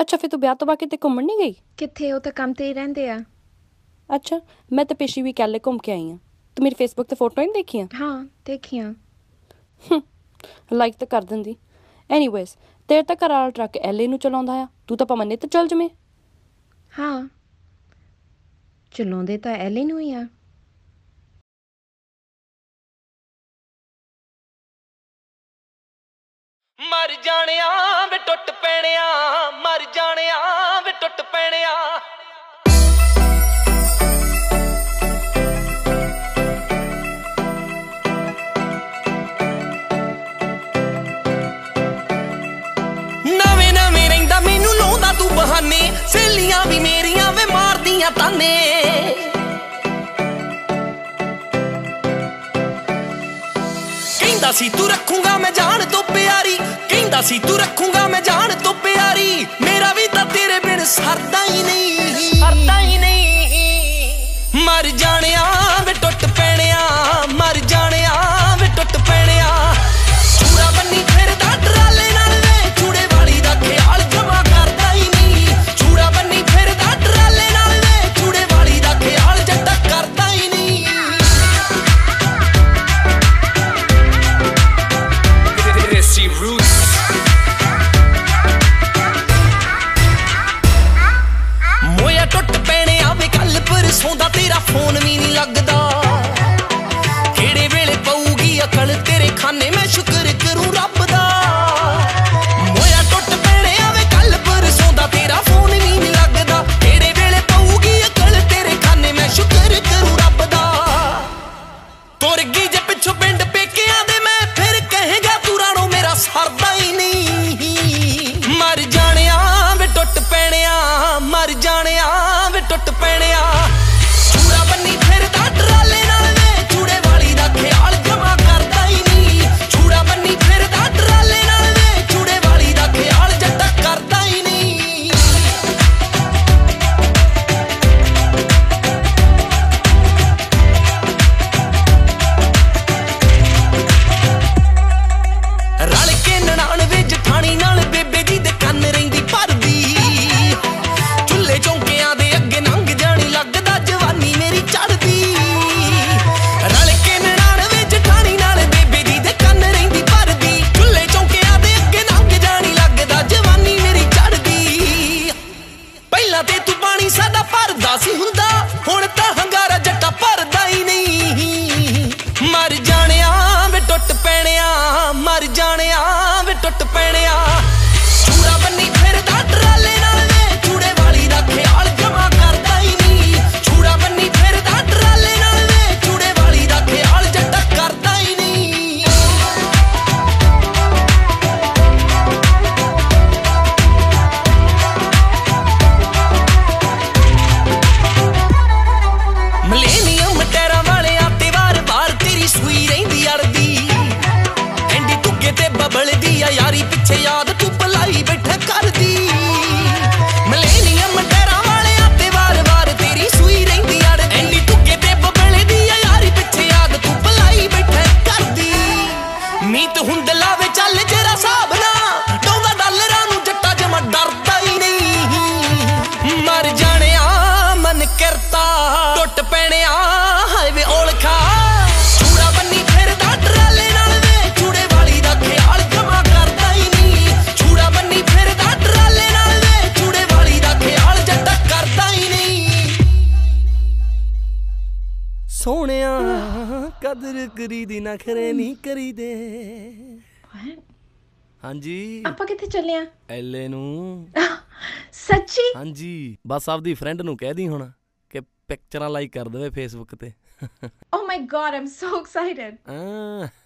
ਅੱਛਾ ਫਿਰ ਤੂੰ ਵਿਆਹ ਤੋਂ ਬਾਅਦ ਕਿਤੇ ਘੁੰਮਣ ਨਹੀਂ ਗਈ? ਕਿੱਥੇ, ਉਹ ਤਾਂ ਕੰਮ ਤੇ ਹੀ ਰਹਿੰਦੇ ਆ। ਅੱਛਾ ਮੈਂ ਤਾਂ ਪਿਛਲੀ ਵੀ ਕੱਲ੍ਹ ਘੁੰਮ ਕੇ ਆਈ ਹਾਂ। ਤੂੰ ਮੇਰੀ ਫੇਸਬੁੱਕ ਤੇ ਫੋਟੋ ਨਹੀਂ ਦੇਖੀਆਂ? ਹਾਂ ਦੇਖੀਆਂ। ਲਾਈਕ ਤਾਂ ਕਰ ਦਿੰਦੀ। ਐਨੀਵੇਜ਼ ਤੇਰੇ ਤਾਂ ਘਰ ਵਾਲਾ ਟਰੱਕ ਐਲਏ ਨੂੰ ਚਲਾਉਂਦਾ ਆ, ਤੂੰ ਤਾਂ ਪਮਨ ਨੇ ਤਾਂ ਚੱਲ ਜਵੇਂ। ਹਾਂ ਚਲਾਉਂਦੇ ਤਾਂ ਐਲੇ ਨੂੰ ਹੀ ਆ। ਮਰ ਜਾਣਿਆ ਵੇ ਟੁੱਟ ਪੈਣਿਆ, ਮਰ ਜਾਣਿਆ ਵੇ ਟੁੱਟ ਪੈਣਿਆ। ਨਵੇਂ ਨਵੇਂ ਰਹਿੰਦਾ ਮੈਨੂੰ ਲਾਉਂਦਾ ਤੂੰ ਬਹਾਨੇ, ਸਹੇਲੀਆਂ ਵੀ ਮੇਰੀਆਂ ਵੇ ਮਾਰਦੀਆਂ ਤਾਨੇ। ਕਹਿੰਦਾ ਸੀ ਤੂੰ ਰੱਖੂਗਾ ਮੈਂ ਜਾਨ ਤੋਂ ਪਿਆਰੀ, ਕਹਿੰਦਾ ਸੀ ਤੂੰ ਰੱਖੂਗਾ ਮੈਂ ਜਾਨ ਤੋਂ ਪਿਆਰੀ। ਮੇਰਾ ਵੀ ਤਾਂ ਤੇਰੇ ਬਿਨ ਸਰਦਾ ਹੀ ਨਹੀਂ, ਸਰਦਾ ਹੀ ਨਹੀਂ। ਮਰ ਜਾਣਿਆ ਵੇ ਟੁੱਟ ਪੈਣਿਆ, ਮਰ ਜਾਣਿਆ ਵੇ ਟੁੱਟ ਪੈਣਿਆ। ਚੂੜਾ ਬੰਨੀ ਫਿਰਦਾ ਟਰਾਲੇ ਨਾਲ ਵੇ, ਚੂੜੇ ਵਾਲੀ ਦਾ ਖਿਆਲ ਜਮਾ ਕਰਦਾ ਹੀ ਨਹੀਂ। ਚੂੜਾ ਬੰਨੀ ਫਿਰਦਾ ਟਰਾਲੇ ਨਾਲ ਵੇ, ਚੂੜੇ ਵਾਲੀ ਦਾ ਖਿਆਲ ਜੱਟਾ ਕਰਦਾ ਹੀ ਨਹੀਂ। ਮੋਇਆ ਟੁੱਟ ਪੈਣਿਆ ਵੇ ਕੱਲ ਪਰਸੋਂ ਦਾ, ਤੇਰਾ ਫੋਨ ਵੀ ਨਹੀਂ ਲੱਗਦਾ। ਕਿਹੜੇ ਵੇਲੇ ਪਊਗੀ ਅਕਲ ਤੇਰੇ ਖਾਨੇ, ਮੈਂ ਸ਼ੁਕਰ ਕਰੂੰ ਰੱਬ ਦਾ। ਮੋਇਆ ਟੁੱਟ ਪੈਣਿਆ ਵੇ ਕੱਲ ਪਰਸੋਂ ਦਾ, ਤੇਰਾ ਫੋਨ ਵੀ ਨਹੀਂ ਲੱਗਦਾ। ਕਿਹੜੇ ਵੇਲੇ ਪਊਗੀ ਅਕਲ ਤੇਰੇ ਖਾਨੇ, ਮੈਂ ਸ਼ੁਕਰ ਕਰੂੰ ਰੱਬ ਦਾ। ਤੁਰ ਗਈ ਜੇ ਪਿੱਛੋਂ ਪਿੰਡ ਪੇਕਿਆਂ ਦੇ, ਮੈਂ ਫਿਰ ਕਹੇਗਾ ਤੂੰ ਰਾਣੋ ਮੇਰਾ ਸਰਦਾ ਹੀ ਨਹੀਂ। ਮਰ ਜਾਣਿਆ ਵੇ ਟੁੱਟ ਪੈਣਿਆ, ਮਰ ਜਾਣਿਆ ਵੇ ਟੁੱਟ ਪੈਣਿਆ। ਚੂੜਾ ਬੰਨੀ ਫਿਰਦਾ ਟਰਾਲੇ ਨਾਲ ਵੇ, ਚੂੜੇ ਵਾਲੀ ਦਾ ਖਿਆਲ ਜਮਾ ਕਰਦਾ ਹੀ ਨਹੀਂ। ਚੂੜਾ ਬੰਨੀ ਫਿਰਦਾ ਟਰਾਲੇ ਨਾਲ ਵੇ, ਚੂੜੇ ਵਾਲੀ ਦਾ ਖਿਆਲ ਜੱਟਾ ਕਰਦਾ ਹੀ ਨਹੀਂ। ਰਲ ਕੇ ਨਨਾਣ ਵੇ ਜਠਾਣੀ ਨਾਲ, ਬੇਬੇ ਜੀ ਦੇ ਕੰਨ ਰਹਿੰਦੀ ਭਰਦੀ। ਚੁੱਲ੍ਹੇ ਚੌਂਕਿਆਂ ਦੇ ਅੱਗੇ ਲੰਘ ਜਾਣੀ, ਲੱਗਦਾ ਜਵਾਨੀ ਮੇਰੀ ਚੜ੍ਹਦੀ। ਰਲ ਕੇ ਨਨਾਣ ਵੇ ਜਠਾਣੀ ਨਾਲ, ਬੇਬੇ ਜੀ ਦੇ ਕੰਨ ਰਹਿੰਦੀ ਭਰਦੀ। ਚੁੱਲ੍ਹੇ ਚੌਂਕਿਆਂ ਦੇ ਅੱਗੇ ਲੰਘ ਜਾਣੀ, ਲੱਗਦਾ ਜਵਾਨੀ ਮੇਰੀ ਚੜ੍ਹਦੀ। ਪਹਿਲਾਂ ਤੇ ਤੂੰ ਪਾਣੀ ਸਾਡਾ ਭਰਦਾ ਸੀ ਹੁੰਦਾ, ਹੁਣ ਤਾਂ ਹੰਗਾਰਾ ਜੱਟਾ ਭਰਦਾ ਹੀ ਨਹੀਂ। ਮਰ ਜਾਣਿਆ ਵੇ ਟੁੱਟ ਪੈਣਿਆ, ਮਰ ਜਾਣਿਆ ਵੇ ਟੁੱਟ ਪੈਣਿਆ। ਚੂੜਾ ਬੰਨੀ ਫਿਰਦਾ ਟਰਾਲੇ ਨਾਲ ਵੇ, ਚੂੜੇ ਵਾਲੀ ਦਾ ਖਿਆਲ ਜਮਾ ਕਰਦਾ ਹੀ ਨਹੀਂ। ਚੂੜਾ ਬੰਨੀ ਫਿਰਦਾ ਟਰਾਲੇ ਨਾਲ ਵੇ, ਚੂੜੇ ਵਾਲੀ ਦਾ ਖਿਆਲ ਜੱਟਾ ਕਰਦਾ ਹੀ ਨਹੀਂ। ਮਲੇਨੀਅਮ ਟੈਰਾਂ ਵਾਲਿਆਂ ਤੇ ਵਾਰ-ਵਾਰ ਤੇਰੀ ਸੂਈ ਰਹਿੰਦੀ ਅੜਦੀ। ਐਂਡੀ ਤੁੱਗੇ ਤੇ ਬਬਲਦੀ ਆ ਯਾਰੀ, ਪਿੱਛੇ ਯਾਦ ਤੂੰ ਭਲਾਈ ਬੈਠਾ ਕਰਦੀ। ਮਲੇਨੀਅਮ ਟੈਰਾਂ ਵਾਲਿਆਂ ਤੇ ਵਾਰ-ਵਾਰ ਤੇਰੀ ਸੂਈ ਰਹਿੰਦੀ ਅੜਦੀ। ਐਂਡੀ ਤੁੱਗੇ ਤੇ ਬਬਲਦੀ ਆ ਯਾਰੀ, ਪਿੱਛੇ ਯਾਦ ਤੂੰ ਭਲਾਈ ਬੈਠਾ ਕਰਦੀ। ਮੀਤ ਹੁੰਦਲਾ ਵੇ ਚੱਲ ਜਰਾ ਹਿਸਾਬ ਨਾ, ਡਾਉਂਦਾ ਡਾਲਰਾਂ ਨੂੰ ਜੱਟਾ ਜਮਾ ਡਰਦਾ ਹੀ ਨਹੀਂ। ਮਰ ਜਾਣਿਆ ਮਨ ਕਰਤਾ ਟੁੱਟ ਪੈਣਿਆ, ਹਾਏ ਵੇ ਔਲਖਾ। ਚੂੜਾ ਬੰਨੀ ਫਿਰਦਾ ਟਰਾਲੇ ਨਾਲ ਵੇ, ਚੂੜੇ ਵਾਲੀ ਦਾ ਖਿਆਲ ਜਮਾ ਕਰਦਾ ਹੀ ਨਹੀਂ। ਚੂੜਾ ਬੰਨੀ ਫਿਰਦਾ ਟਰਾਲੇ ਨਾਲ ਵੇ, ਚੂੜੇ ਵਾਲੀ ਦਾ ਖਿਆਲ ਜੱਟਾ ਕਰਦਾ ਹੀ ਨਹੀਂ। ਸੋਹਣਿਆ ਕਦਰ ਕਰੀਦੀ ਨਖਰੇ ਨਹੀਂ ਕਰੀਦੇ। ਹਾਂਜੀ ਆਪਾਂ ਕਿੱਥੇ ਚੱਲੇ ਆ? ਐਲੇ ਨੂੰ। ਸੱਚੀ? ਹਾਂਜੀ ਬਸ ਆਪਦੀ ਫਰੈਂਡ ਨੂੰ ਕਹਿ ਦੀ ਹੁਣ ਕਿ ਪਿਕਚਰਾਂ ਲਾਈਕ ਕਰ ਦੇਵੇ ਫੇਸਬੁੱਕ ਤੇ। Oh my god, I'm so excited.